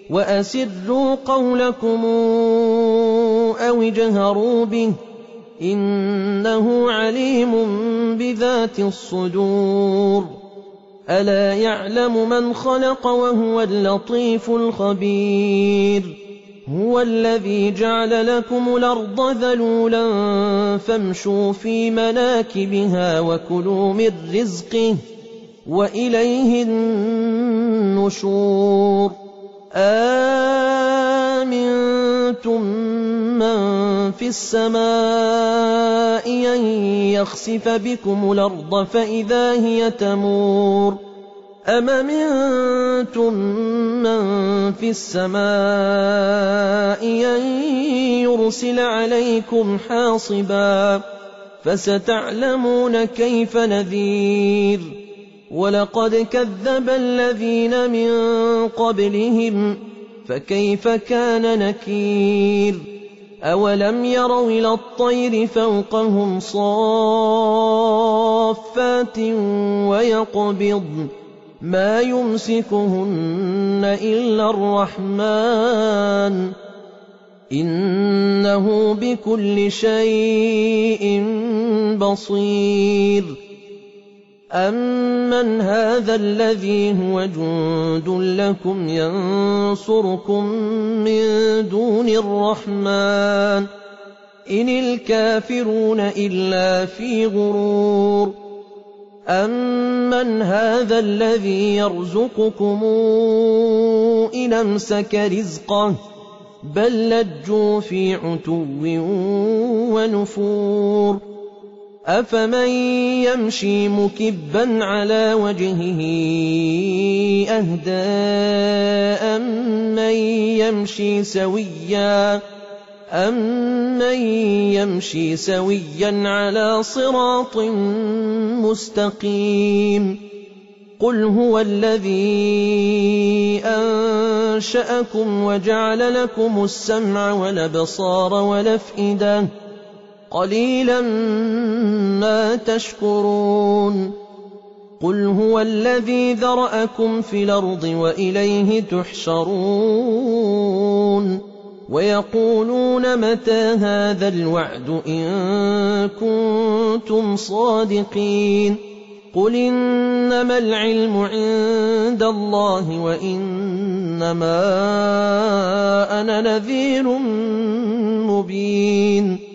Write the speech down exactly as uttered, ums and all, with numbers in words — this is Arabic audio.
وأسروا قولكم أو اجهروا به إنه عليم بذات الصدور ألا يعلم من خلق وهو اللطيف الخبير هو الذي جعل لكم الأرض ذلولا فامشوا في مناكبها وكلوا من رزقه وإليه النشور آمنتم من في السماء أن يخسف بكم الأرض فإذا هي تمور أم أمنتم من في السماء أن يرسل عليكم حاصبا فستعلمون كيف نذير ولقد كذب الذين من قبلهم فكيف كان نكير أولم يروا إلى الطير فوقهم صافات ويقبضن ما يمسكهن إلا الرحمن إنه بكل شيء بصير أمن هذا الذي هو جند لكم ينصركم من دون الرحمن إن الكافرون إلا في غرور أمن هذا الذي يرزقكم إن أمسك رزقه بل لجوا في عتو ونفور أفمن يمشي مكبا على وجهه أهدى أمن يمشي سويا أمن يمشي سويا على صراط مستقيم قل هو الذي أنشأكم وجعل لكم السمع والأبصار والأفئدة قليلا ما تشكرون قل هو الذي ذرأكم في الأرض وإليه تحشرون ويقولون متى هذا الوعد إن كنتم صادقين قل إنما العلم عند الله وإنما أنا نذير مبين